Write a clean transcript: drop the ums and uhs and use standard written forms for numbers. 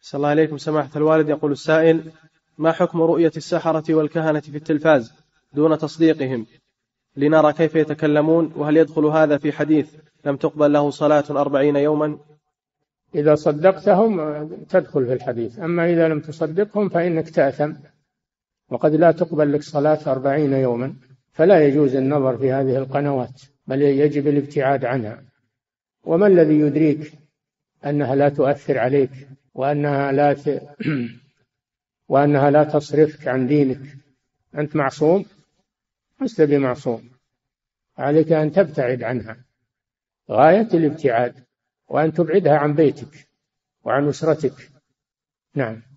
صلى الله عليكم سماحة الوالد. يقول السائل: ما حكم رؤية السحرة والكهنة في التلفاز دون تصديقهم لنرى كيف يتكلمون، وهل يدخل هذا في حديث لم تقبل له صلاة 40 يوما؟ إذا صدقتهم تدخل في الحديث، أما إذا لم تصدقهم فإنك تأثم، وقد لا تقبل لك صلاة 40 يوما، فلا يجوز النظر في هذه القنوات، بل يجب الابتعاد عنها. وما الذي يدريك أنها لا تؤثر عليك وأنها لا تصرفك عن دينك؟ أنت معصوم؟ لست بمعصوم، عليك أن تبتعد عنها غاية الابتعاد، وأن تبعدها عن بيتك وعن أسرتك. نعم.